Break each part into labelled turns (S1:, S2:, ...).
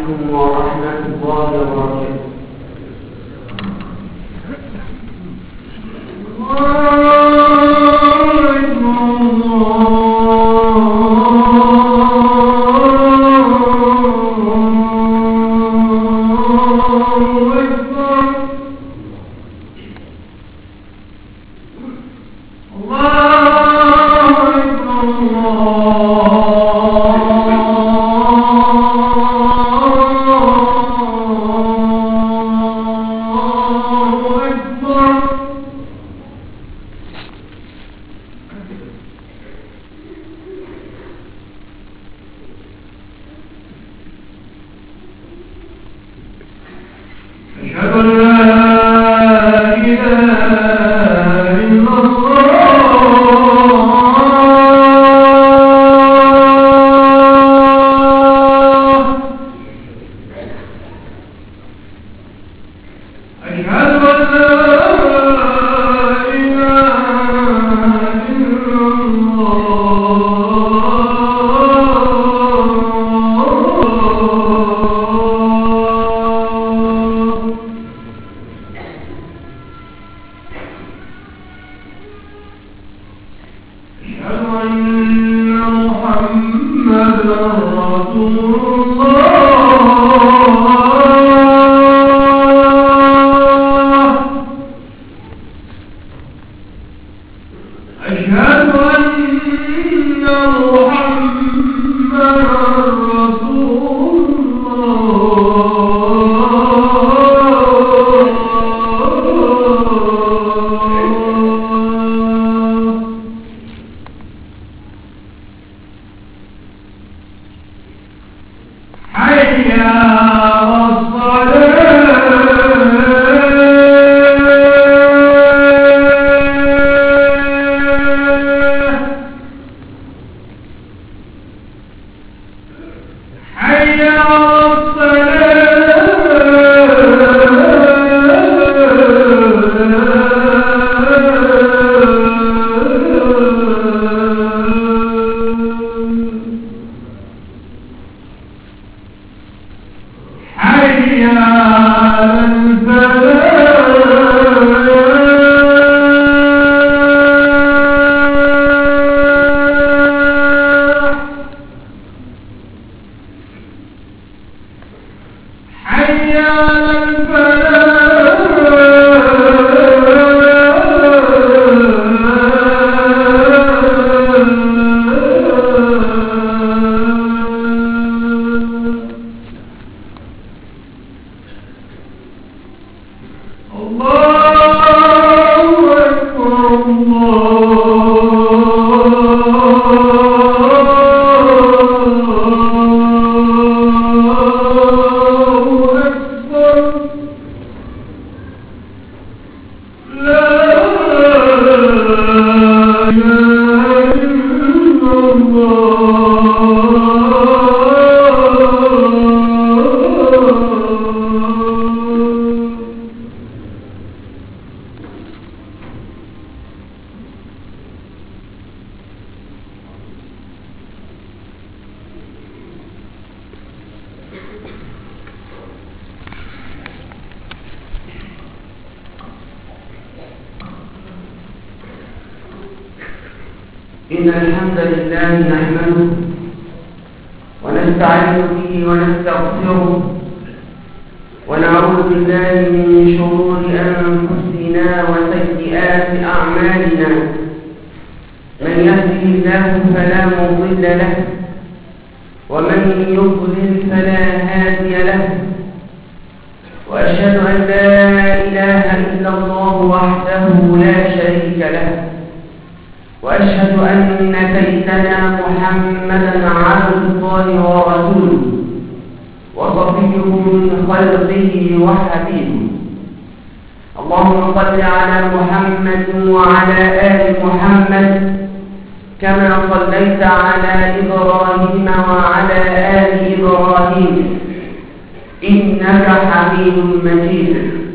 S1: عليكم ورحمة الله وبركاته. إن الحمد لله نحمده ونستعين به ونستغفره ونعوذ بالله من شرور أنفسنا وسيئات أعمالنا. من يهده الله فلا مضل له ومن يضلل فلا هادي له، وأشهد أن لا إله إلا الله وحده لا شريك له، وأشهد أن سيدنا محمدا عبد الله ورسوله وصفيه من خلقه وحبيبه. اللهم صل على محمد وعلى آل محمد كما صليت على إبراهيم وعلى آل إبراهيم إنك حميد مجيد.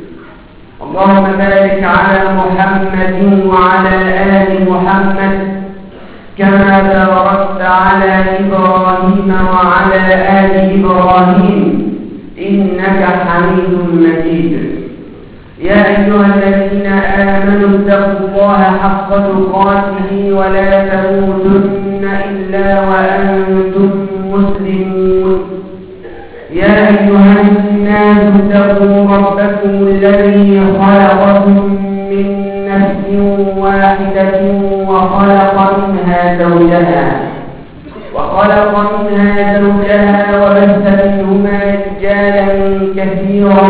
S1: اللهم بارك على محمد وعلى آل محمد كما باركت على إبراهيم وعلى آل إبراهيم إنك حميد مجيد. يا أيها الذين آمنوا اتقوا الله حق تقاته ولا تموتن إلا وأنتم مسلمون. يا أيها الناس اتقوا ربكم الذي خلقكم من نفس واحدة وخلق منها زوجها وبث منهما رجالا كثيرا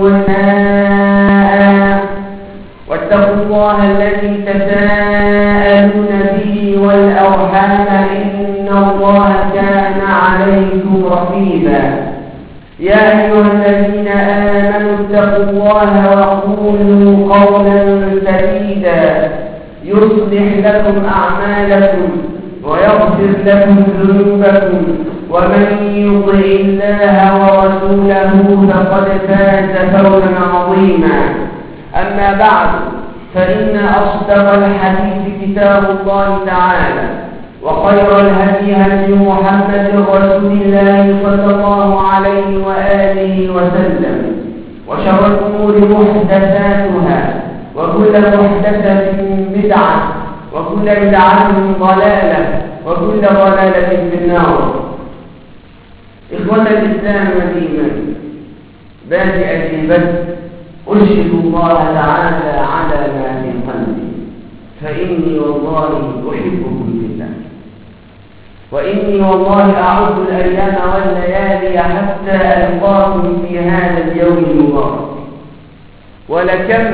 S1: ونساء واتقوا الله الذي تساءلون به والأرحام إن الله كان عليكم رقيبا. يا أيها الذين آمنوا اتقوا الله وقولوا قولا سديدا يصلح لكم أعمالكم ويغفر لكم ذنوبكم ومن يطع الله ورسوله فقد فاز فوزا عظيما. أما بعد فإن أصدق الحديث كتاب الله تعالى وخير الهدي هدي محمد رسول الله صلى الله عليه وآله وسلم وشر الأمور محدثاتها وكل محدثة بدعة وكل بدعة ضلالة وكل ضلالة في النار. إخوة الإسلام والإيمان، بادئ البدء أشهد الله تعالى على ما في قلبي فإني والله أحبكم في الله، وإني والله أعد الأيام والليالي حتى ألقاكم في هذا اليوم المبارك. ولكم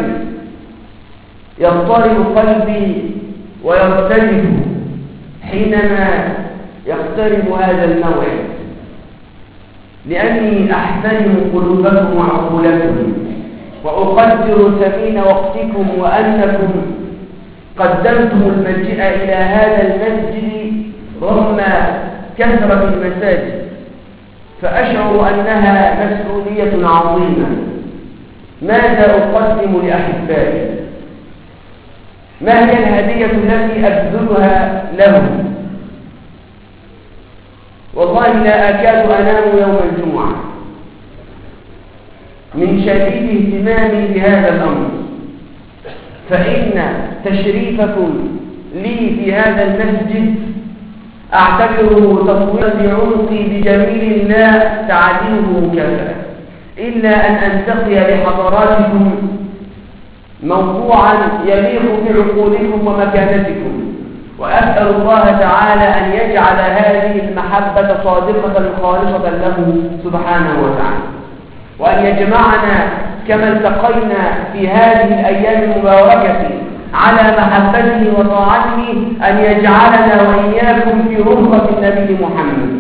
S1: يضطرب قلبي ويرتجف حينما يقترب هذا الموعد، لأني أحترم قلوبكم وعقولكم وأقدر ثمين وقتكم وأنكم قدمتم المجيء إلى هذا المسجد رغم كثرة المساجد، فأشعر أنها مسؤولية عظيمة. ماذا أقدم لأحبائي؟ ما هي الهدية التي أبذلها لهم؟ والله لا أكاد أنام يوم الجمعة من شديد اهتمامي بهذا الأمر، فإن تشريفكم لي في هذا المسجد أعتبره تطويرا لعنقي بجميل لا تعدله مكافأة، إلا أن أنتقي لحضراتكم موضوعا يليق بعقولكم ومكانتكم، وأسأل الله تعالى أن يجعل هذه المحبة صادقة خالصة له سبحانه وتعالى، وأن يجمعنا كما التقينا في هذه الأيام المباركة على محبته وطاعته، أن يجعلنا وإياكم في رفقة النبي محمد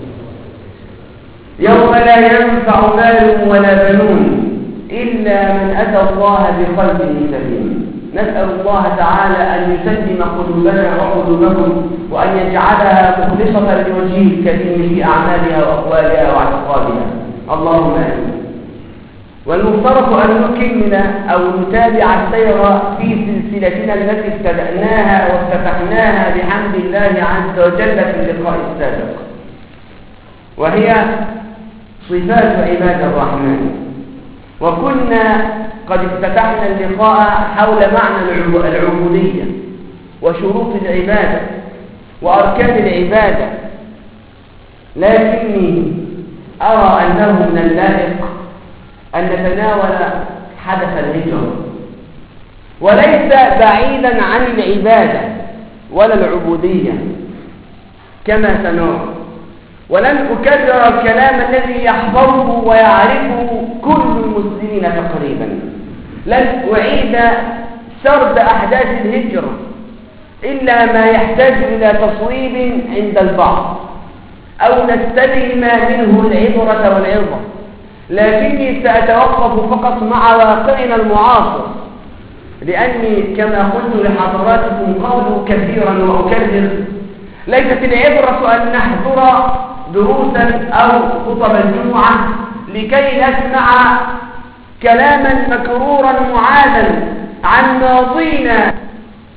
S1: يوم لا ينفع مال ولا بنون إلا من أتى الله بقلب سليم. نسأل الله تعالى أن يسلم قلوبنا وقلوبكم وأن يجعلها مخلصة لوجهه الكريم في أعمالها وأقوالها واعتقادها، اللهم آمين. والمفترض أن نكمل أو نتابع السير في سلسلتنا التي ابتدأناها وافتتحناها بحمد الله عز وجل في اللقاء السابق، وهي صفات عباد الرحمن. وكنا قد افتتحنا اللقاء حول معنى العبودية وشروط العبادة وأركان العبادة، لكني أرى أنه من اللائق أن نتناول حدث الهجرة، وليس بعيدا عن العبادة ولا العبودية كما سنرى. ولن أكرر الكلام الذي يحفظه ويعرفه كل المسلمين تقريبا، لن أعيد سرد أحداث الهجرة إلا ما يحتاج إلى تصويب عند البعض أو نستلهم منه العبرة والعظة، لكني سأتوقف فقط مع واقعنا المعاصر، لأني كما قلت لحضراتكم قولوا كثيرا وأكرر، ليست العبرة أن نحضر دروسا أو خطب الجمعة لكي نسمع كلاما مكرورا معادا عن ماضينا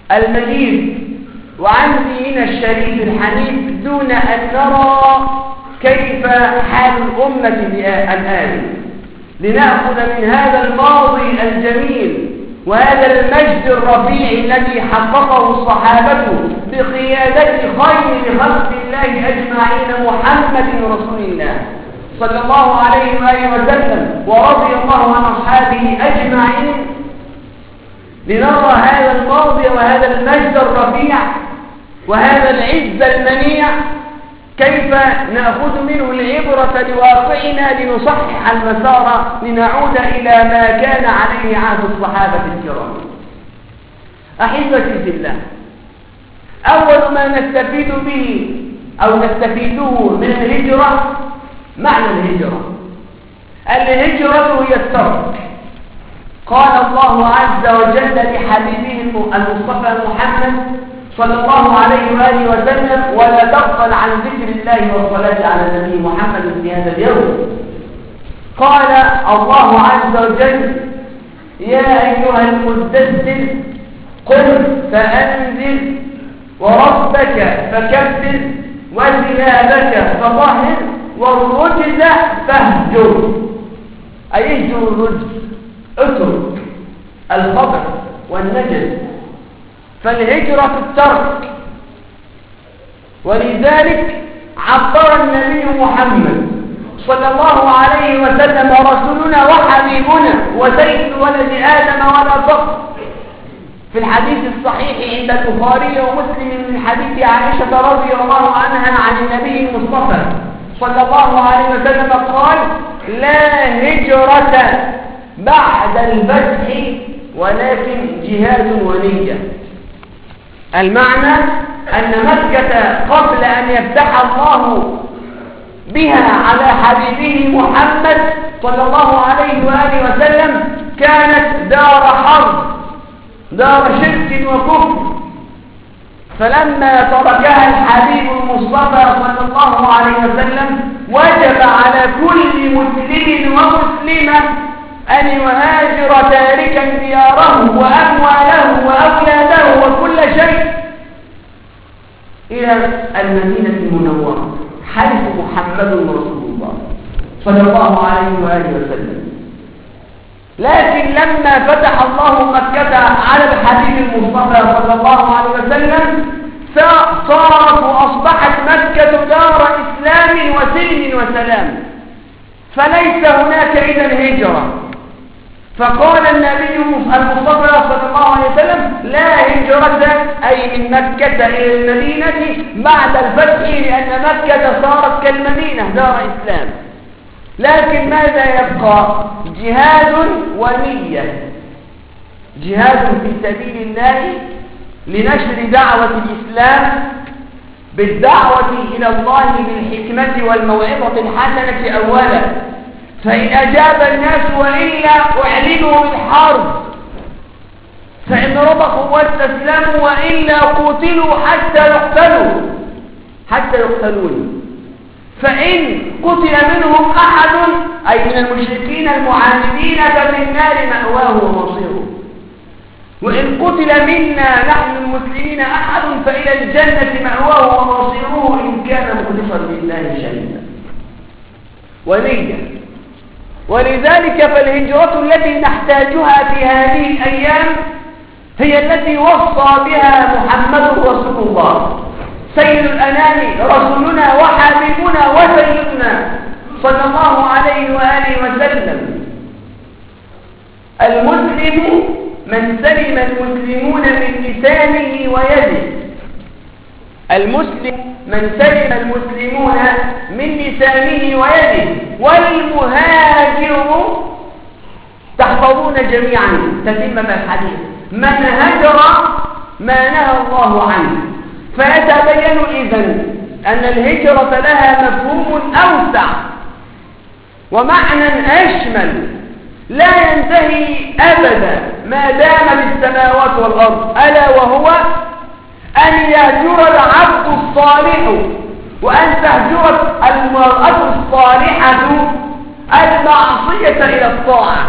S1: المجيد وعن ديننا الشريف الحنيف دون أن نرى كيف حال الأمة الآن، لنأخذ من هذا الماضي الجميل وهذا المجد الرفيع الذي حققه الصحابة بقيادة خير خلق الله أجمعين محمد رسول الله صلى الله عليه وآله وسلم، ورضي الله عن أصحابه أجمعين، لنرى هذا الماضي وهذا المجد الرفيع وهذا العز المنيع كيف نأخذ منه العبرة لواقعنا لنصحح المسار لنعود إلى ما كان عليه عهد الصحابة الكرام. أحبتي في الله، أول ما نستفيد به أو نستفيده من الهجرة معنى الهجرة. الهجرة هي الترك. قال الله عز وجل لحبيبه المصطفى محمد صلى الله عليه وآله وسلم: ولا تغفل عن ذكر الله والصلاة على النبي محمد في هذا اليوم. قال الله عز وجل: يا أيها المدثر قم فأنذر وربك فكبر وثيابك فطهر والرجز فاهجر. أي اهجر الرجز، اترك الخبث والنجس، فالهجرة الترك. ولذلك عبر النبي محمد صلى الله عليه وسلم رسولنا وحبيبنا وسيد ولد آدم ولا فخر في الحديث الصحيح عند البخاري ومسلم من حديث عائشة رضي الله عنها عن النبي المصطفى صلى الله عليه وسلم قال: لا هجرة بعد الفتح ولكن جهاد ونية. المعنى أن مكة قبل أن يفتح الله بها على حبيبه محمد صلى الله عليه وآله وسلم كانت دار حرب، دار شرك وكفر، فلما تركها الحبيب المصطفى صلى الله عليه وسلم وجب على كل مسلم ومسلمة أن يهاجر تاركا دياره وأمواله وأولاده وكل شيء إلى المدينة المنورة حيث محمد رسول الله صلى الله عليه وآله وسلم. لكن لما فتح الله مكة على الحبيب المصطفى صلى الله عليه وسلم صارت وأصبحت مكة دار إسلام وسلم وسلام، فليس هناك إذن هجرة. فقال النبي المصطفى صلى الله عليه وسلم: لا هجرة، أي من مكة إلى المدينة بعد الفتح، لأن مكة صارت كالمدينة دار إسلام. لكن ماذا يبقى؟ جهاد ونية، جهاد في سبيل الله لنشر دعوة الإسلام بالدعوة إلى الله بالحكمة والموعظة الحسنة أولا، فإن أجاب الناس وإلا أعلنوا بالحرب، فإن رضخوا واستسلموا وإلا قتلوا حتى يقتلون. فإن قتل منهم أحد أي من المشركين المعاندين ففي النار مأواه ومصيره، وإن قتل منا نحن المسلمين أحد فإلى الجنة مأواه ومصيره إن كان مخلصا لله شهيدا. ونية. ولذلك فالهجرة التي نحتاجها في هذه الأيام هي التي وصى بها محمد رسول الله سيد الأنام رسولنا وحبيبنا وسيدنا صلى الله عليه وآله وسلم: المسلم من سلم المسلمون من لسانه ويده. المسلم من سلم المسلمون من لسانه ويده. والمهاجر تحفظون جميعا تتمم الحديث: من هجر ما نهى الله عنه. فيتبين إذن أن الهجرة لها مفهوم أوسع ومعنى أشمل لا ينتهي أبدا ما دام بالسماوات والأرض، ألا وهو أن يهجر العبد الصالح وأن تهجر المرأة الصالحة المعصية إلى الطاعة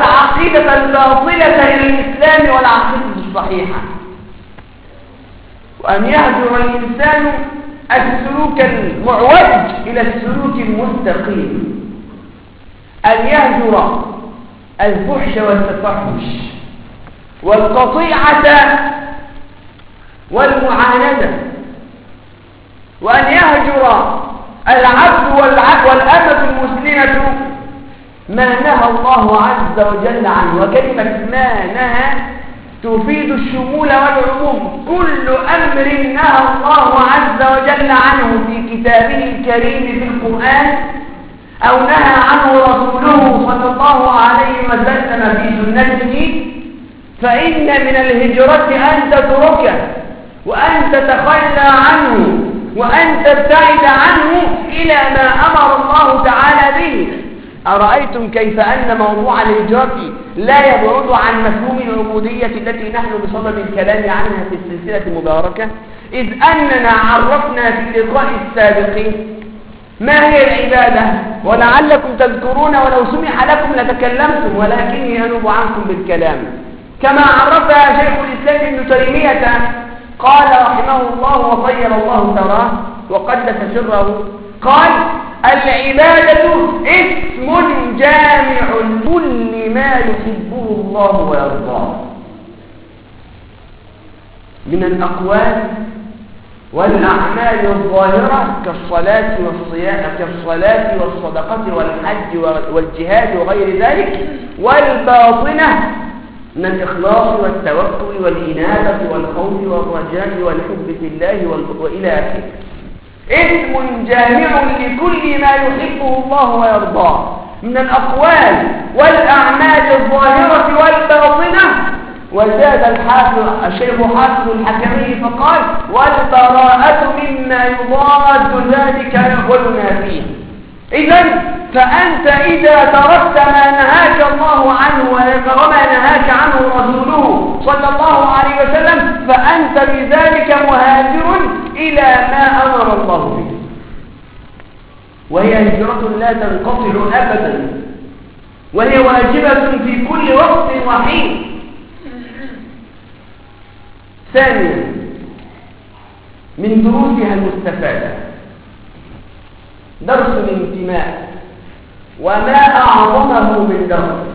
S1: والعقيدة الباطلة إلى الإسلام والعقيدة الصحيحة. وأن يهجر الإنسان السلوك المعوج إلى السلوك المستقيم، أن يهجر الفحش والتفحش والقطيعة والمعاندة، وأن يهجر العبد والأمة المسلمة ما نهى الله عز وجل عنه. وكلمة ما نهى تفيد الشمول والعموم، كل أمر نهى الله عز وجل عنه في كتابه الكريم في القرآن أو نهى عنه رسوله صلى الله عليه وسلم في سنته، فإن من الهجرة أن تتركه وأن تتخلى عنه وأن تبتعد عنه إلى ما أمر الله تعالى به. أرأيتم كيف أن موضوع الهجرة لا يبعد عن مفهوم العبودية التي نحن بصدد الكلام عنها في السلسلة المباركة، إذ أننا عرفنا في اللقاء السابق ما هي العبادة، ولعلكم تذكرون ولو سمح لكم لتكلمتم ولكني أنوب عنكم بالكلام، كما عرفها شيخ الإسلام ابن تيمية قال رحمه الله وطير الله ثراه وقدس سره، قال: العبادة اسم جامع لكل ما يحبه الله ويرضاه من الأقوال والأعمال الظاهرة كالصلاة والصدقة والحج والجهاد وغير ذلك، والباطنة من الإخلاص والتوكل والإنابة والخوف والرجاء والحب في الله وإلى آخره. اسم جامع لكل ما يحبه الله ويرضاه من الأقوال والأعمال الظاهرة والباطنة. وزاد الشيخ حافظ الحكمي فقال: والبراءة مما يضاد ذلك يقولنا فيه. إذن فأنت إذا تركت ما نهاك الله عنه وما نهاك عنه رسوله صلى الله عليه وسلم فأنت بذلك مهاجر إلى ما أمر الله به، وهي هجرة لا تنقطع أبدا، وهي واجبة في كل وقت وحين. ثانيا من دروسها المستفادة درس الانتماء، وما أعظمه من درس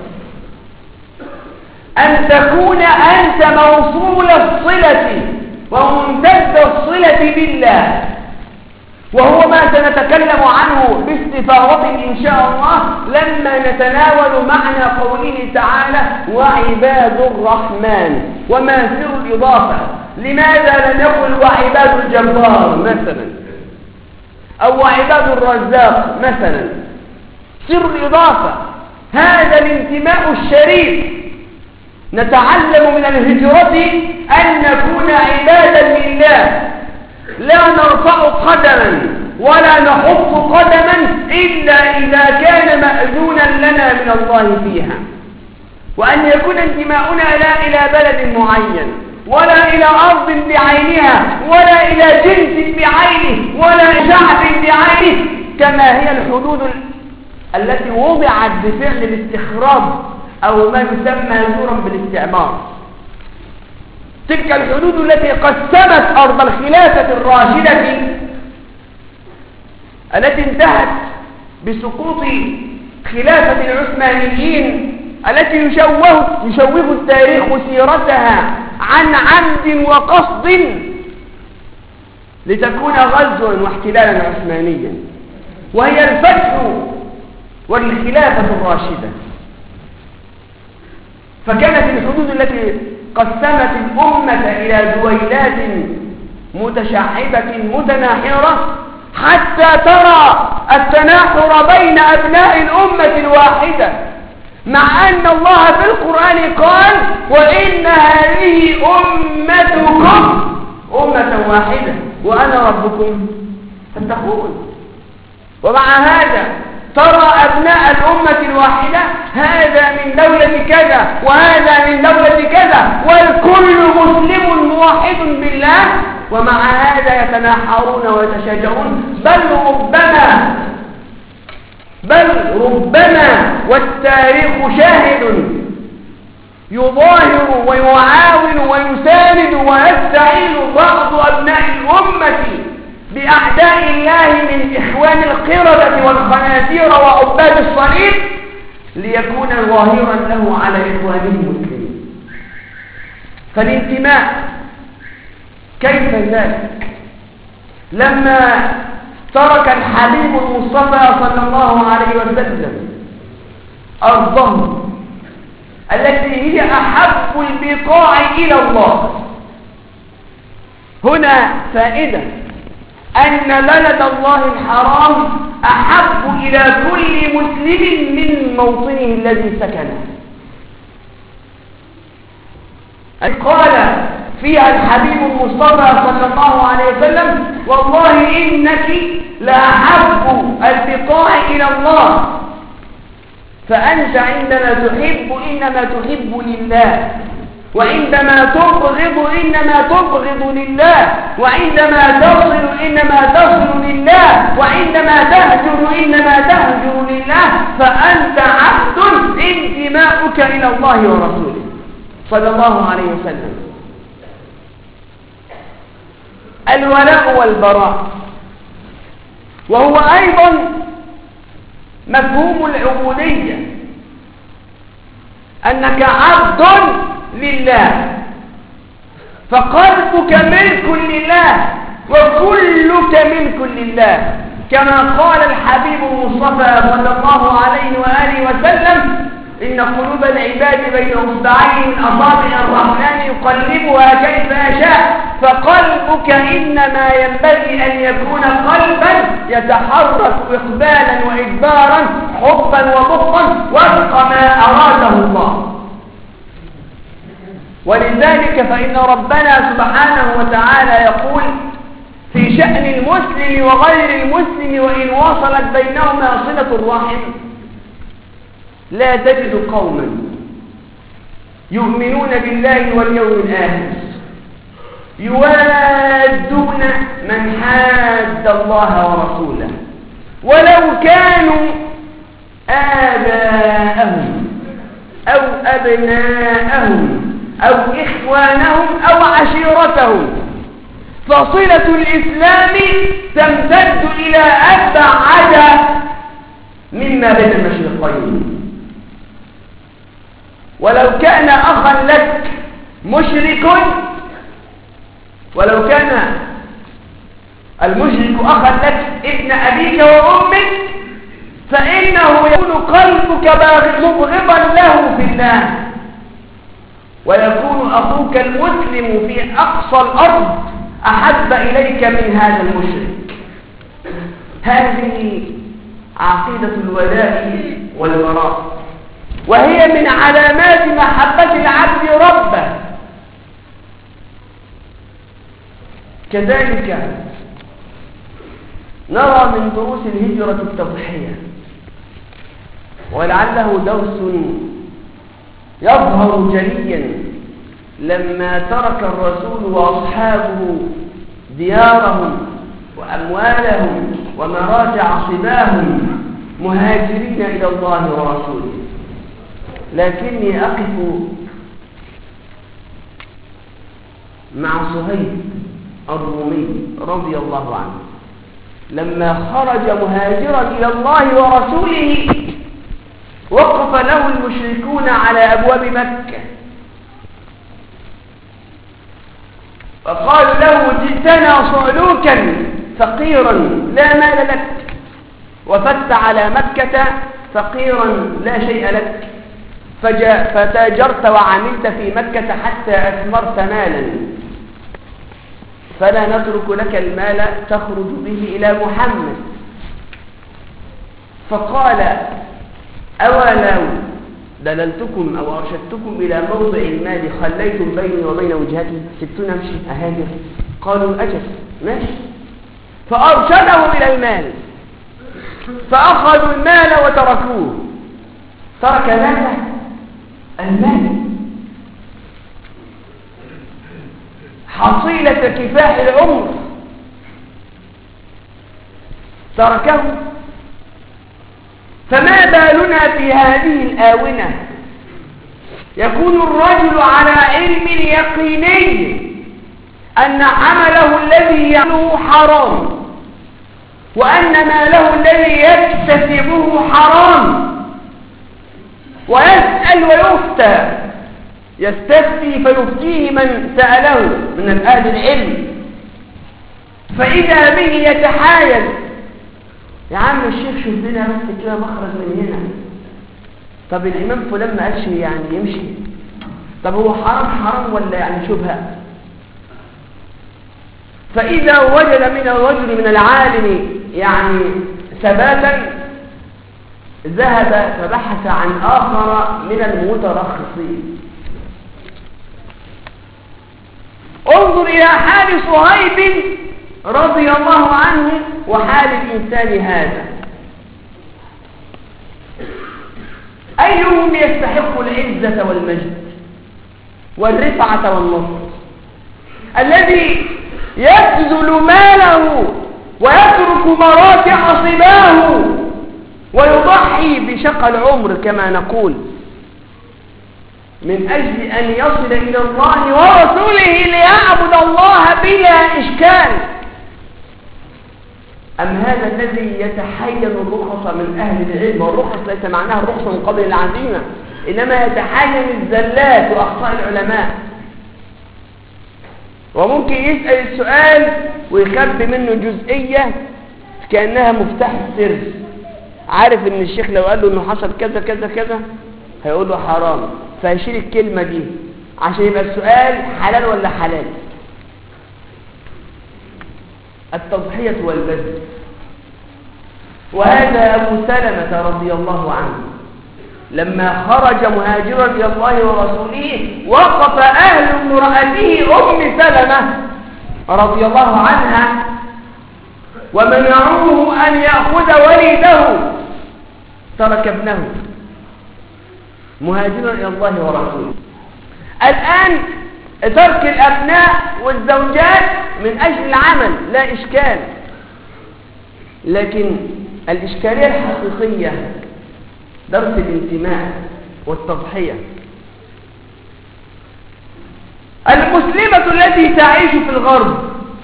S1: أن تكون أنت موصول الصلة وممتد الصلة بالله، وهو ما سنتكلم عنه باستفاضة إن شاء الله لما نتناول معنى قوله تعالى: وعباد الرحمن. وما سر الإضافة؟ لماذا لم يقل وعباد الجبار مثلا أو وعباد الرزاق مثلا؟ سر الإضافة هذا الانتماء الشريف. نتعلم من الهجرة أن نكون عبادا لله، لا نرفع قدما ولا نحط قدما إلا إذا كان مأذونا لنا من الله فيها، وأن يكون انتماؤنا لا إلى بلد معين ولا إلى أرض بعينها ولا إلى جنس بعينه ولا شعب بعينه، كما هي الحدود التي وضعت بفعل الاستخراج أو ما يسمى زورا بالاستعمار. تلك الحدود التي قسمت أرض الخلافة الراشدة التي انتهت بسقوط خلافة العثمانيين، التي يشوه التاريخ سيرتها عن عمد وقصد لتكون غزوا واحتلالا عثمانيا، وهي الفتح والخلافة الراشدة. فكانت الحدود التي قسمت الأمة إلى دويلات متشعبة متناحرة حتى ترى التناحر بين أبناء الأمة الواحدة، مع أن الله في القرآن قال: وإن هذه أمتكم أمة واحدة وأنا ربكم فاتقون. ومع هذا ترى أبناء الأمة الواحدة هذا من دولة كذا وهذا من دولة كذا والكل مسلم موحد بالله، ومع هذا يتناحرون ويتشاجرون، بل ربما والتاريخ شاهد يظاهر ويعاون ويساند ويستعين بعض أبناء الأمة بأعداء الله من إخوان القردة والخنازير وعباد الصليب ليكون ظاهرا له على إخوانه المسلمين. فالانتماء كيف ذلك؟ لما ترك الحبيب المصطفى صلى الله عليه وسلم أرضه التي هي أحب البقاع إلى الله. هنا فائدة أن بلد الله الحرام أحب إلى كل مسلم من موطنه الذي سكنه. قال فيها الحبيب المصطفى صلى الله عليه وسلم: والله إنك لأحب البقاع إلى الله، فأنت عندما تحب إنما تحب لله، وعندما تبغض إنما تبغض لله، وعندما تصل إنما تصل لله، وعندما تهجر إنما تهجر لله، فأنت عبد انتماؤك إلى الله ورسوله صلى الله عليه وسلم. الولاء والبراء، وهو أيضا مفهوم العبودية، أنك عبد لله، فقلبك ملك لله وكلك ملك لله، كما قال الحبيب المصطفى صلى الله عليه وآله وسلم: إن قلوب العباد بين أصبعين من أصابع الرحمن يقلبها كيف يشاء. فقلبك إنما ينبغي أن يكون قلبا يتحرك إقبالا وإدبارا، حبا وبغضا، وفق ما أراده الله. ولذلك فإن ربنا سبحانه وتعالى يقول في شأن المسلم وغير المسلم وإن وصلت بينهما صلة الرحم: لا تجد قوما يؤمنون بالله واليوم الآخر يوادون من حاد الله ورسوله ولو كانوا آباءهم أو أبناءهم أو إخوانهم أو عشيرتهم. فصلة الإسلام تمتد إلى أبعد مما بين المشرقين. ولو كان أخا لك مشرك، ولو كان المشرك أخا لك ابن أبيك وأمك، فإنه يكون قلبك مبغضا له في الله، ويكون أخوك المسلم في أقصى الأرض أحب إليك من هذا المشرك. هذه عقيدة الولاء والبراء، وهي من علامات محبة العبد ربه. كذلك نرى من دروس الهجرة التضحية، ولعله درس يظهر جليا لما ترك الرسول وأصحابه ديارهم وأموالهم ومراجع صباهم مهاجرين إلى الله ورسوله. لكني أقف مع صهيب الرومي رضي الله عنه لما خرج مهاجرا إلى الله ورسوله، وقف له المشركون على أبواب مكة وقالوا له: جئتنا صعلوكا فقيرا لا مال لك، وفدت على مكة فقيرا لا شيء لك، فتاجرت وعملت في مكة حتى أثمرت مالا، فلا نترك لك المال تخرج به إلى محمد. فقال: أولو دللتكم أو أرشدتكم إلى موضع المال خليتم بيني وبين وجهتي، سبتنا أمشي أهاجر؟ قالوا: أجل ماشي. فأرشدهم إلى المال، فأخذوا المال وتركوه. ترك ماذا؟ المال، حصيلة كفاح العمر، تركه. فما بالنا في هذه الآونة يكون الرجل على علم يقيني أن عمله الذي يعمله حرام، وأن ماله الذي يكتسبه حرام، ويسأل ويفتى، يستفتي فيفتيه من سأله من أهل العلم، فإذا به يتحايل: يا عم الشيخ شوف لنا بس كده مخرج من هنا. طب الإمام فلان ما قالش يعني يمشي؟ طب هو حرام ولا يعني شبهة؟ فإذا وجد من الرجل من العالم يعني ثباتا ذهب فبحث عن آخر من المترخصين. انظر إلى حال صهيب رضي الله عنه وحال الإنسان هذا، أيهم يستحق العزة والمجد والرفعة والنصر؟ الذي يبذل ماله ويترك مراتع صباه ويضحي بشقى العمر كما نقول من أجل أن يصل إلى الله ورسوله ليعبد الله بلا إشكال؟ أم هذا الذي يتحين الرخص من أهل العلم؟ والرخص ليس معناها الرخصة من قبل العزيمة، إنما يتحين الزلات وأخطاء العلماء، وممكن يسأل السؤال ويخبي منه جزئية كأنها مفتاح السر. عارف إن الشيخ لو قال له إنه حصل كذا كذا كذا هيقول له حرام، فيشيل الكلمة دي عشان يبقى السؤال حلال ولا حلال. التضحية والبذل. وهذا أبو سلمة رضي الله عنه لما خرج مهاجرا إلى الله ورسوله وقف أهل امرأته أم سلمة رضي الله عنها ومنعوه أن يأخذ وليده، ترك ابنه مهاجرا إلى الله ورسوله. الآن ترك الأبناء والزوجات من أجل العمل لا إشكال، لكن الإشكالية الحقيقية درس الانتماء والتضحية. المسلمة التي تعيش في الغرب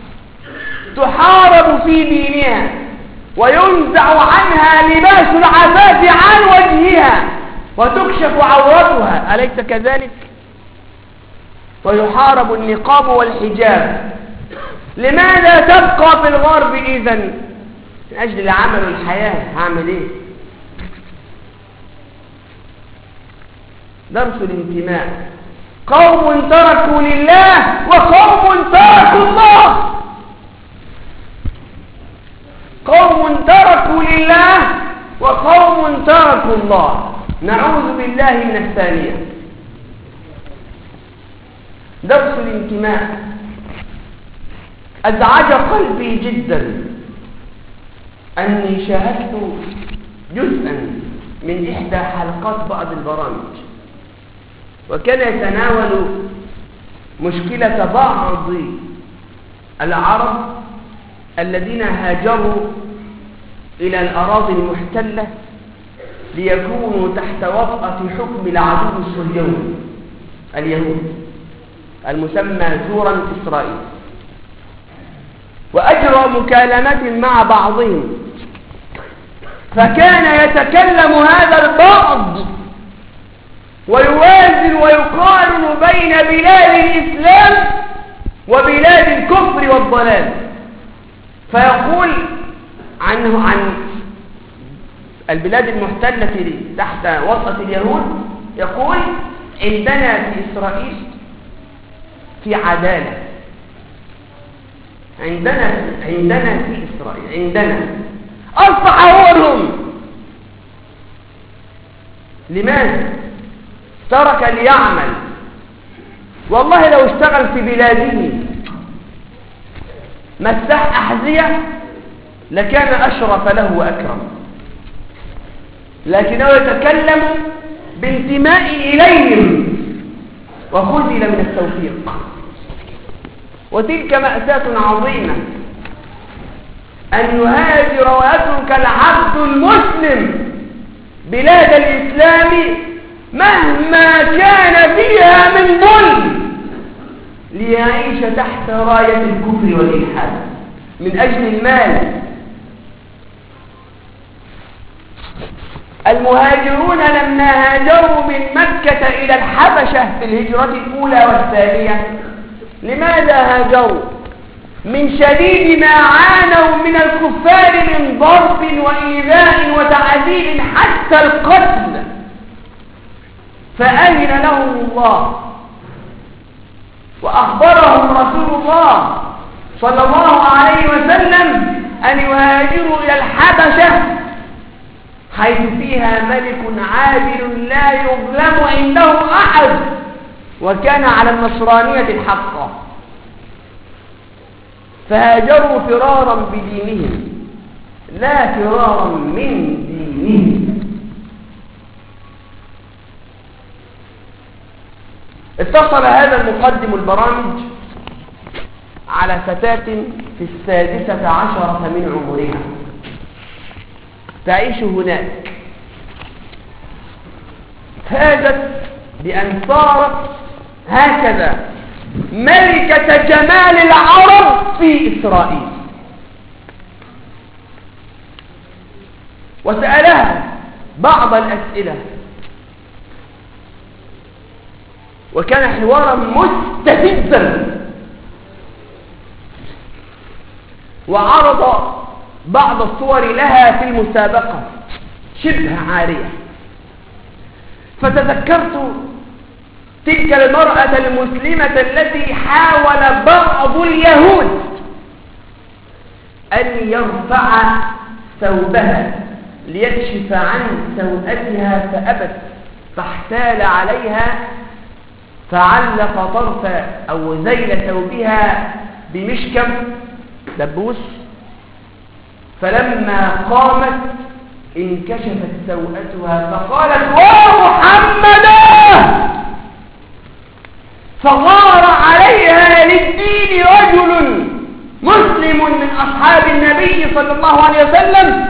S1: تحارب في دينها وينزع عنها لباس العفاف عن وجهها وتكشف عورتها، أليس كذلك؟ ويحارب النقاب والحجاب. لماذا تبقى في الغرب إذن؟ من أجل العمل والحياة. هعمل إيه؟ درس الانتماء. قوم تركوا لله وقوم تركوا الله. قوم تركوا لله وقوم تركوا الله. نعوذ بالله من الثانية. درس الانتماء. أزعج قلبي جدا أني شاهدت جزءا من إحدى حلقات بعض البرامج، وكان يتناول مشكلة بعض العرب الذين هاجروا إلى الأراضي المحتلة ليكونوا تحت وطأة حكم العدو الصهيوني اليهود المسمى زورا إسرائيل، وأجرى مكالمات مع بعضهم، فكان يتكلم هذا البعض ويوازن ويقارن بين بلاد الإسلام وبلاد الكفر والضلال، فيقول عنه عن البلاد المحتلة تحت وطأة اليهود، يقول عندنا في إسرائيل في عدالة، عندنا في إسرائيل عندنا. أصبح أولهم. لماذا؟ ترك ليعمل. والله لو اشتغل في بلاده مسح أحذية لكان أشرف له وأكرم، لكنه يتكلم بانتماء إليهم وخذل من التوفيق. وتلك مأساة عظيمة أن يهاجر ويترك العبد المسلم بلاد الإسلام مهما كان فيها من ظلم ليعيش تحت راية الكفر والإلحاد من أجل المال. المهاجرون لما هاجروا من مكة إلى الحبشة في الهجرة الأولى والثانية لماذا هاجروا؟ من شديد ما عانوا من الكفار من ضرب وإيذاء وتعذيب حتى القتل، فأذن لهم الله وأخبرهم رسول الله صلى الله عليه وسلم أن يهاجروا إلى الحبشة حيث فيها ملك عادل لا يظلم عنده أحد، وكان على النصرانية الحقة، فهاجروا فرارا بدينهم لا فرارا من دينهم. اتصل هذا المقدم البرامج على فتاة في 16 من عمرها تعيش هناك، فازت بأن صارت هكذا ملكة جمال العرب في إسرائيل. وسألها بعض الأسئلة وكان حوارا مستفزا، وعرض بعض الصور لها في المسابقة شبه عارية، فتذكرت تلك المرأة المسلمة التي حاول بعض اليهود أن يرفع ثوبها ليكشف عن سوءتها فأبت، فاحتال عليها فعلق طرف أو ذيل ثوبها بمشكم دبوس، فلما قامت انكشفت سوءتها فقالت ومحمدا، فغار عليها للدين رجل مسلم من أصحاب النبي صلى الله عليه وسلم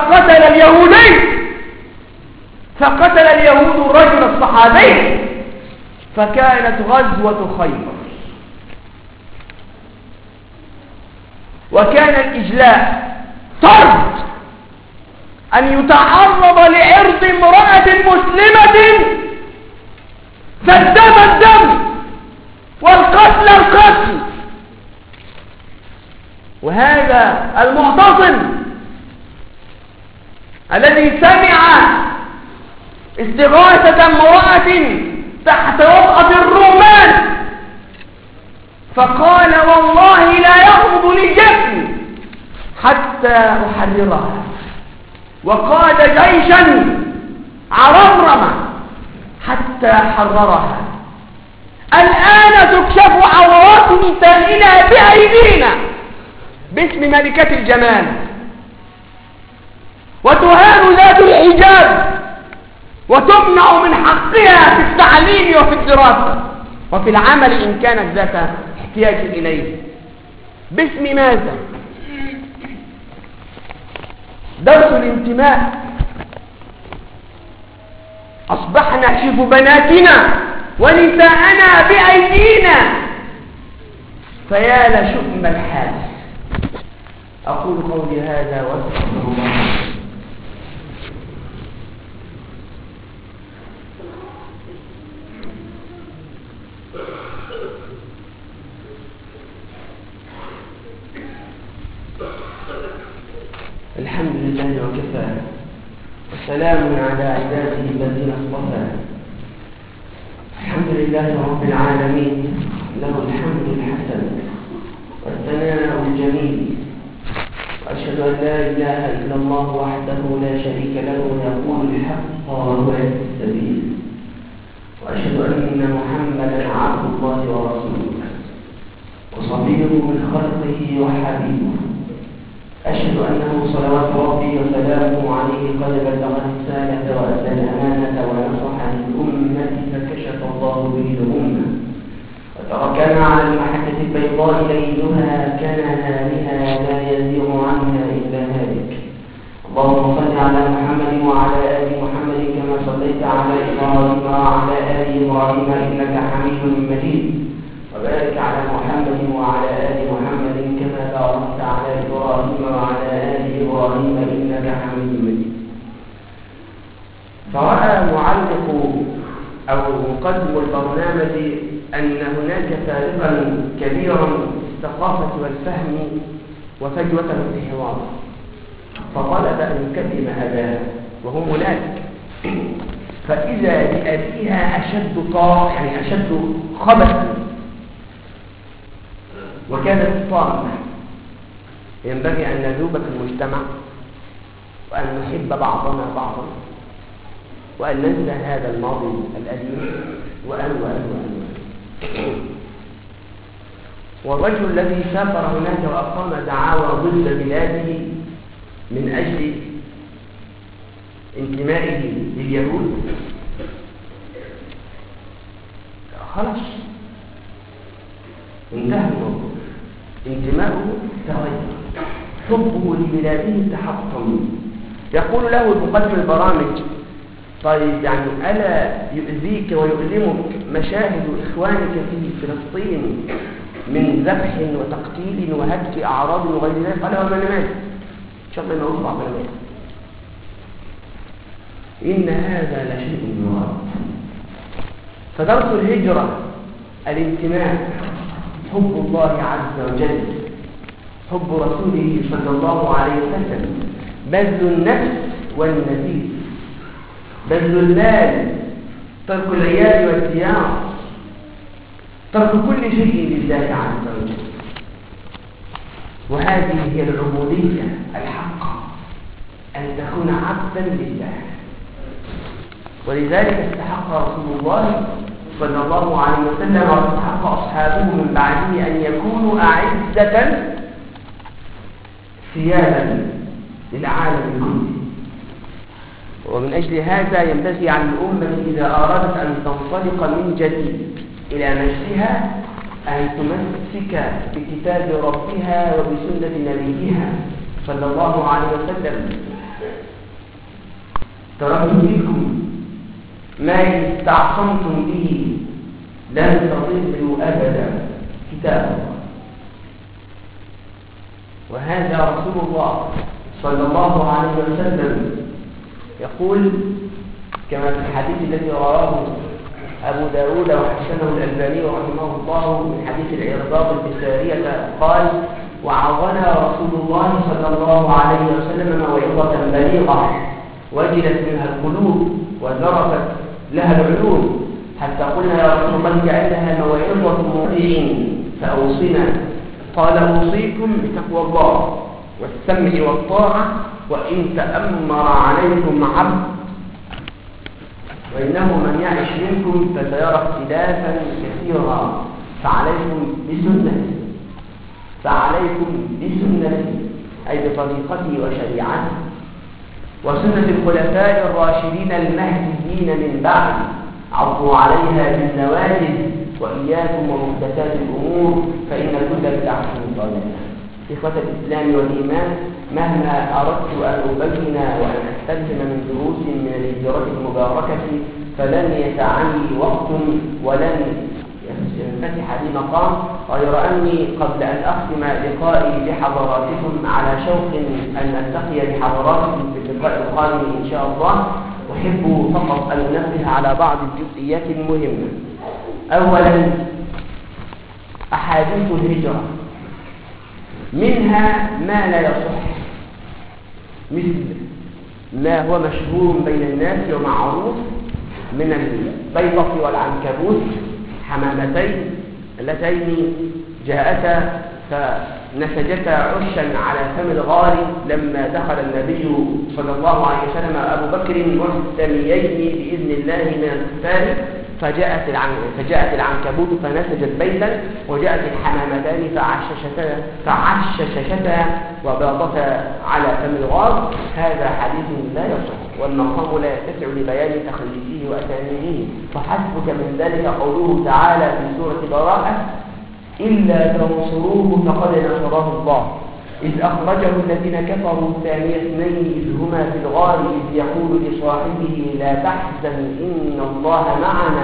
S1: فقتل اليهود الرجل الصحابي، فكانت غزوة خيبر. وكان الإجلاء طرد أن يتعرض لعرض امرأة مسلمة، فالدم الدم والقتل القتل. وهذا المعتصم الذي سمع استغاثة امرأة تحت وطأة الرومان فقال والله لا يغضب لجفني حتى أحررها، وقاد جيشا عرمرمة حتى حررها. الآن تكشف عورات نسائنا بأيدينا باسم ملكة الجمال، وتهان ذات الحجاب وتمنع من حقها في التعليم وفي الدراسة وفي العمل إن كانت ذات احتياج إليه. باسم ماذا؟ درس الانتماء. أصبحنا نحشف بناتنا ونساءنا بأيدينا، فيا لشؤم الحال. أقول قولي هذا وأستغفر الله. الحمد لله وكفى، وسلام على عباده الذين اصطفى. الحمد لله رب العالمين، له الحمد الحسن والثناء الجميل، وأشهد أن لا إله إلا الله وحده لا شريك له يقول الحق وهو يهدي السبيل، وأشهد أن محمدا عبد الله ورسوله وصفيه من خلقه وحبيبه. أشهد أنه صلوات ربي وسلامه عليه قد بلغ الرسالة وأدى الأمانة ونصح للأمة فكشف الله به الأمة، وتركنا على المحجة البيضاء ليلها كنهارها لا يزيغ عنها إلا هالك. اللهم صل على محمد وعلى آل محمد كما صليت على إبراهيم آل إبراهيم إنك حميد مجيد وبارك على محمد وعلى آل محمد كما باركت على إبراهيم وعلى آل إبراهيم إنك حميد مجيد. فرأى معلق أو مقدم البرنامج أن هناك فارقا كبيرا في الثقافة والفهم وفجوة في الحوار، فطلب أن يكلم أباه وهو هناك، فإذا بأبيها أشد خبثا، وكانت صامة. ينبغي أن نذوب في المجتمع وأن نحب بعضنا بعضا وأن ننسى هذا الماضي الأليم وأن والرجل الذي سافر هناك وأقام دعاوى ضد بلاده من أجل انتمائه لليهود خلاص انتهى الموضوع. انتماؤه تغير، حبه لبلاده تحطم. يقول له المقدم البرامج: طيب يعني ألا يؤذيك ويؤلمك مشاهد إخوانك في فلسطين من ذبح وتقتيل وهتك أعراض وغير ذلك؟ قال: وما أنا مالي، إن شاء الله يموت بعض الناس. إن هذا لشيء يراد. فدرس الهجرة الانتماء، حب الله عز وجل، حب رسوله صلى الله عليه وسلم، بذل النفس والنفيس، بذل المال، ترك العيال والديار، ترك كل شيء لله عز وجل. وهذه هي العبودية الحقة، أن تكون عبدا لله. ولذلك استحق رسول الله صلى الله عليه وسلم واستحق أصحابه من بعده أن يكونوا أعزة ثيابا للعالم كله. ومن أجل هذا ينبغي على الأمة إذا أرادت أن تنطلق من جديد إلى نفسها أن تمسك بكتاب ربها وبسنة نبيها صلى الله عليه وسلم. تركت فيكم ما استعصمتم به لن تضلوا أبدا، كتاب الله. وهذا رسول الله صلى الله عليه وسلم يقول كما في الحديث الذي رواه أبو داود وحسنه الألباني رحمه الله من حديث العرباض بن سارية قال: وعظنا رسول الله صلى الله عليه وسلم موعظة بليغة وجلت منها القلوب وذرفت لها العيون، حتى قلنا: يا رسول الله جعلها موعظة مودعين فأوصنا. قال: أوصيكم بتقوى الله والسمع والطاعة وإن تأمر عليكم عبد، وإنه من يعش منكم فسيرى اختلافا كثيرا فعليكم بسنتي أي بطريقتي وشريعتي وسنة الخلفاء الراشدين المهديين من بعد، عضوا عليها بالنواجذ وإياكم ومحدثات الأمور فإن كل بدعة ضلالة. إخوة الإسلام والإيمان، مهما أردت أن أبين وأن أستلهم من دروس من الهجرة المباركة فلن يسعني وقت ولن ينفتح لي مقام، غير أني قبل أن أختم لقائي بحضراتكم على شوق أن ألتقي بحضراتكم في اللقاء القادم إن شاء الله، أحب فقط أن أنبه على بعض الجزئيات المهمة. أولا، أحاديث الهجرة منها ما لا يصح، مثل ما هو مشهور بين الناس ومعروف من البيضة والعنكبوت، حمامتين اللتين جاءتا فنسجتا عشا على فم الغار لما دخل النبي صلى الله عليه وسلم أبو بكر محتميين بإذن الله من الكفار، فجاءت العنكبوت فنسجت بيتا، وجاءت الحمامتان فعششتا وباطتا على فم الغار. هذا حديث لا يصح، والمقام لا يتسع لبيان تخليفه وأسانيده، فحسبك من ذلك قوله تعالى في سورة براءة: إلا تنصروه فقد نصره الله إذ أخرجه الذين كفروا ثاني اثنين إذ هما في الغار إذ يقول لصاحبه لا تحزن إن الله معنا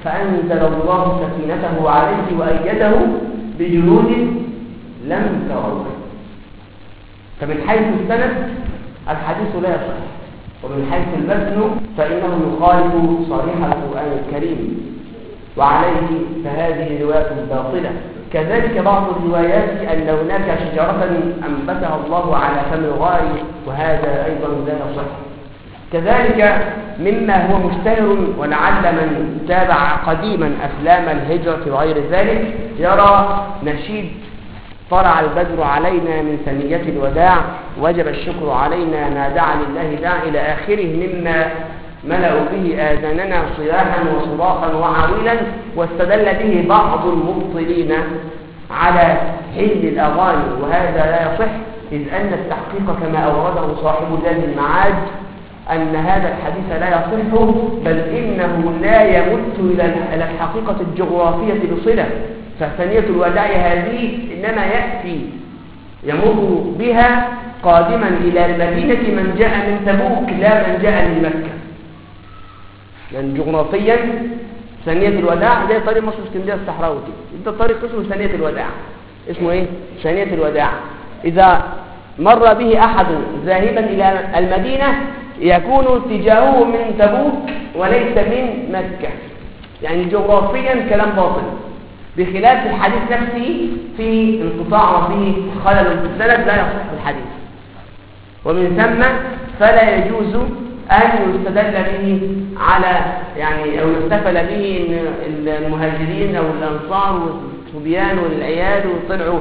S1: فأنزل الله سكينته عليه وأيده بجنود لم تروها. فمن حيث السند الحديث لا يصح، ومن حيث المتن فإنه يخالف صريح القرآن الكريم، وعليه فهذه رواية باطلة. كذلك بعض الروايات أن هناك شجرة أنبتها الله على فم الغار، وهذا أيضا لا يصح. كذلك مما هو مشتهر ولعل من تابع قديما أفلام الهجرة وغير ذلك يرى نشيد طلع البدر علينا من ثنية الوداع وجب الشكر علينا ما دعا لله داع إلى آخره، مما ملأوا به آذاننا صياحا وصراخا وعويلا، واستدل به بعض المبطلين على حل الأغاني، وهذا لا يصح، إذ أن التحقيق كما أورده صاحب زاد المعاد أن هذا الحديث لا يصح، بل إنه لا يمت إلى الحقيقة الجغرافية بصلة. فثنية الوداع هذه إنما يأتي يمر بها قادما إلى المدينة من جاء من تبوك لا من جاء من مكة، لأن جغرافيا ثنية الوداع زي طريق مصر اسكندرية الصحراوي كده، ده طريق اسمه ثنية الوداع. اسمه ايه؟ ثنية الوداع. إذا مر به أحد ذاهبا إلى المدينة يكون اتجاهه من تبوك وليس من مكة، يعني جغرافيا كلام باطل، بخلاف الحديث نفسه في انقطاع وفيه خلل في السند لا يصح الحديث، ومن ثم فلا يجوز أن يستدل به على أو يستفل به إن المهاجرين أو الأنصار والصبيان والعيال وطلعوا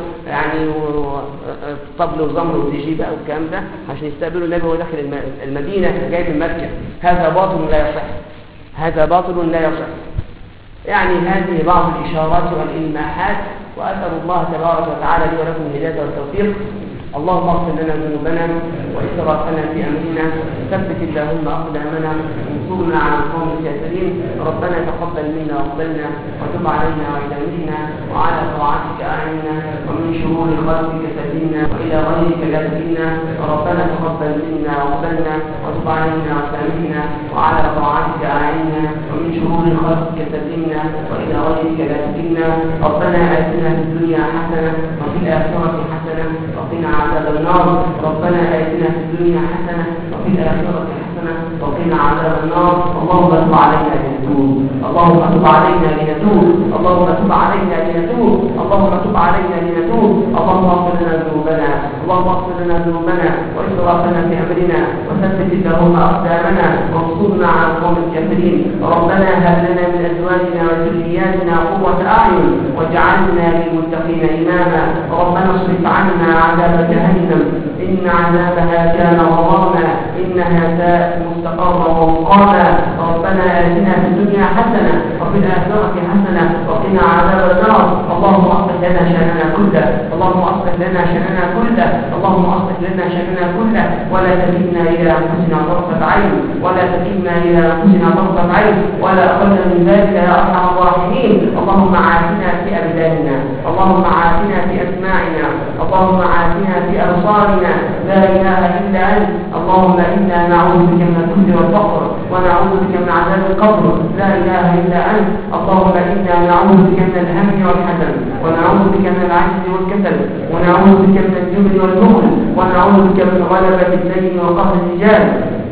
S1: طبل وزمر ودجيبة أو الكلام ده عشان يستقبلوا النبي وهو داخل المدينة جاي من مكة. هذا باطل لا يصح، هذا باطل لا يصح. هذه بعض الإشارات والإلماحات، وأسأل الله تبارك وتعالى لي ولكم الهداية والتوفيق. اللهم اغفر لنا ذنوبنا وإسرافنا في أمرنا، ثبت اللهم أقدامنا، انصرنا على القوم الكافرين. ربنا تقبل منا واقبلنا، وتب علينا وسامحنا، وعلى طاعتك أعنا، ومن شرور خلقك سلمنا، وإلى غيرك لا تكلنا. ربنا تقبل منا واقبلنا، وتب علينا وسامحنا، وعلى طاعتك أعنا، ومن شرور خلقك سلمنا، وإلى غيرك لا تكلنا. ربنا آتنا في الدنيا حسنة وفي الآخرة حسنة وقنا عذاب النار. ربنا آتنا في الدنيا حسنة وفي الآخرة حسنة وقنا عذاب النار. اللهم تب علينا لنتوب، اللهم تب علينا لنتوب، اللهم تب علينا لنتوب، اللهم تب علينا لنتوب. اللهم اغفر لنا ذنوبنا، اللهم اغفر لنا ذنوبنا وإسرافنا في أمرنا، وثبت اللهم أقدامنا، وانصرنا على القوم الكافرين. ربنا هب لنا من أزواجنا وذرياتنا قرة أعين واجعلنا للمتقين إماما. ربنا اصرف عنا عذاب جهنم إن عذابها كان غراما إنها ساءت مستقرا ومقاما. ربنا آتنا في الدنيا حسنة وفي الآخرة حسنة وقنا عذاب النار. اللهم أصلح لنا شأننا كله، اللهم أصلح لنا شأننا كله، اللهم أصلح لنا شأننا كله، ولا تكلنا إلى أنفسنا طرفة عين، ولا تكلنا إلى أنفسنا طرفة عين، ولا أقل من ذلك يا أرحم الراحمين. اللهم عافنا في أبداننا، اللهم عافنا في أسماعنا، اللهم عافنا في أبصارنا، لا إله إلا أنت. اللهم إنا نعوذ بك من الكل والفقر، ونعوذ بك من عذاب القبر، لا إله إلا أنت. اللهم إنا نعوذ بك من الهم والحزن، ونعوذ بك من العجز والكسل، ونعوذ بك من الجبن والبخل، ونعوذ بك من غلبة الليل وقهر الرجال.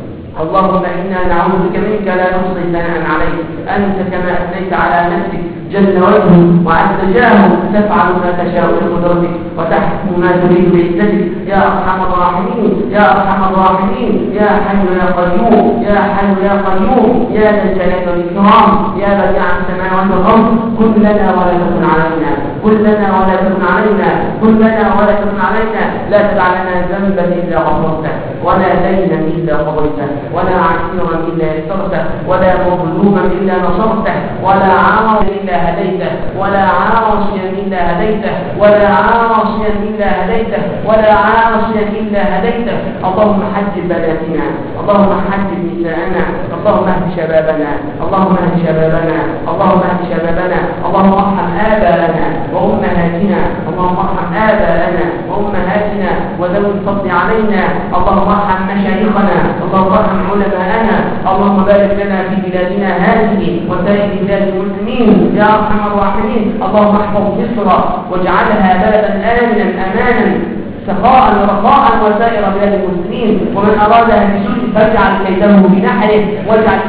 S1: اللهم إنا نعوذ بك منك لا نحصي ثناء عليك، أنت كما أثنيت على نفسك جل وجهه وعز جاهه، تفعل ما تشاء بقدرتك وتحكم ما تريد بعزتك. يا أرحم الراحمين، يا أرحم الراحمين، يا حي يا قيوم، يا حي يا قيوم، يا ذا الجلال والإكرام، يا بديع السماوات والأرض، كن لنا ولا تكن علينا، كن لنا ولا تكن علينا، كن لنا ولا تكن علينا. لا تدع لنا ذنبا إلا غفرته، ولا دينا إلا قضيته، ولا عسيرا إلا يسرته، ولا مظلوما إلا نصرته، ولا عاصيا إلا هديته، ولا عاصيا إلا هديته، ولا عاصيا إلا هديته، ولا عاصيا إلا هديته. اللهم حجب بناتنا، اللهم حجب نساءنا، اللهم اهد شبابنا، اللهم اهد شبابنا، اللهم اهد شبابنا. اللهم ارحم آباءنا وأمهاتنا، اللهم ارحم آباءنا وأمهاتنا وذوي الفضل علينا. اللهم ارحم مشايخنا، اللهم ارحم علماءنا، اللهم وبارك لنا في بلادنا هذه وسائر بلاد المسلمين يا أرحم الراحمين. اللهم احفظ مصر واجعلها بلدا آمنا أمانا سخاء ورخاء وسائر بلاد المسلمين، ومن أرادها بسوء فاجعل كيده بنحره واجعل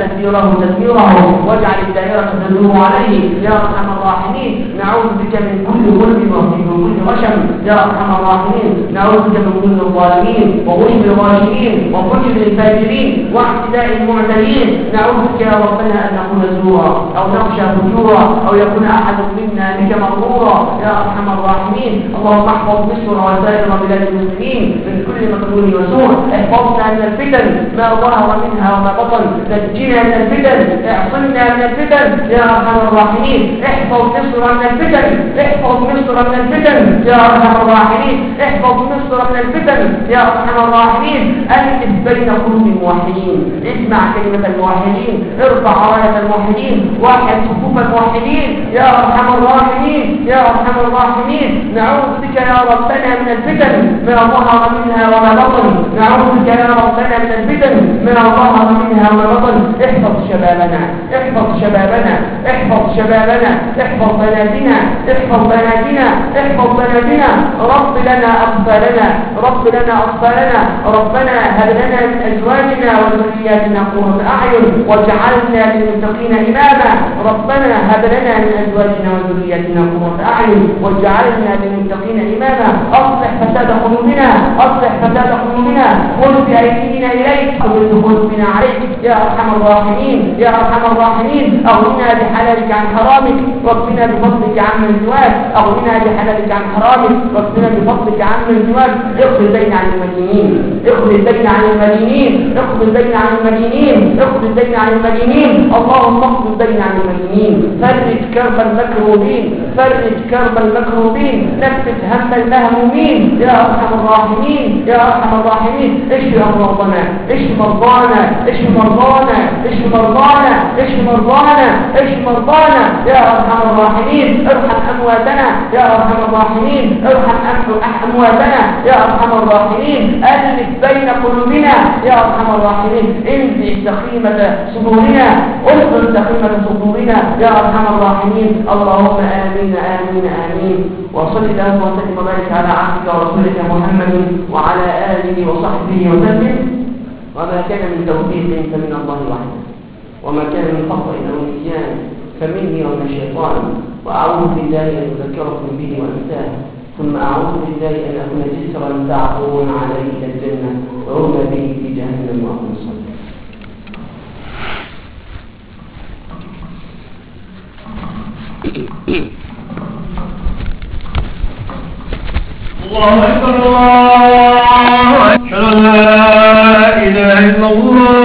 S1: تدبيره واجعل الدائرة تدور عليه يا أرحم الراحمين. نعوذ بك من كل ظلم ومن كل غشم يا أرحم الراحمين. نعوذ بك من كل الظالمين وظلم الغاشمين وفجر الفاجرين واعتداء المعتدين. نعوذ بك يا ربنا أن نكون زورا أو نخشى فجورا أو يكون أحد منا بك مغرورا يا أرحم الراحمين. اللهم احفظ مصر وسائر بلاد المسلمين من كل مكروه وسوء. احفظنا من الفتن ما ظهر منها وما بطن. نجنا من الفتن، اعصمنا من الفتن يا ارحم الراحمين. احفظ مصر من الفتن، احفظ مصر من الفتن يا ارحم الراحمين. احفظ مصر من الفتن يا ارحم الراحمين. الف بين قلوب الموحدين، اسمع كلمه الموحدين، ارفع رايه الموحدين، واحد صفوف الموحدين يا ارحم الراحمين يا ارحم الراحمين. نعوذ بك يا ربنا من الفتن ما ظهر منها وما بطن. نعوذ بك يا ربنا من الفتن ما ظهر منها وما بطن. احفظ شبابنا، احفظ شبابنا، احفظ شبابنا، احفظ بناتنا، احفظ بناتنا، احفظ بناتنا. رب لنا اطفالنا، رب لنا اطفالنا. ربنا هب لنا من ازواجنا وذرياتنا قرة اعين واجعلنا للمتقين اماما. ربنا هب لنا من ازواجنا وذرياتنا قرة اعين واجعلنا للمتقين اماما. اصلح فساد قلوبنا، اصلح فساد قلوبنا. خذ بايدينا اليك وخذ بنا عليك يا ارحم الراحمين يا ارحم الراحمين. اغننا بحلالك عن حرامك واكفنا بفضلك عمن سواك. اغننا بحلالك عن حرامك واكفنا بفضلك عمن سواك. اقضي الدين عن المدينين، اقضي الدين عن المدينين، اقضي الدين عن المدينين، اقضي الدين عن المدينين. اللهم اقضي الدين عن المدينين. فرج كرب المكروبين، فرج كرب المكروبين. نفس هم المهمومين يا ارحم الراحمين يا ارحم الراحمين. اشف امراضنا، اشف مرضانا، اشف مرضانا، اشف مرضانا، اشف مرضانا، اشف مرضانا يا ارحم الراحمين. ارحم امواتنا يا ارحم الراحمين، ارحم امواتنا يا ارحم الراحمين. الف بين قلوبنا يا ارحم الراحمين. انزع سخيمة صدورنا، اصبر سخيمة صدورنا يا ارحم الراحمين. اللهم امين امين امين. وصل اللهم وسلم وبارك على عبدك ورسولك محمد وعلى آله وصحبه وسلم. وما كان من توفيق فمن الله وحده، وما كان من خطأ أو نسيان فمني ومن الشيطان. وأعوذ بالله أن أذكركم به وأنساه، ثم أعوذ بالله أن أكون جسرا تعبرون عليه إلى الجنة وأرمى به في جهنم وأكون صلى.
S2: الله أكبر، الله أشهد أن لا إله إلا الله.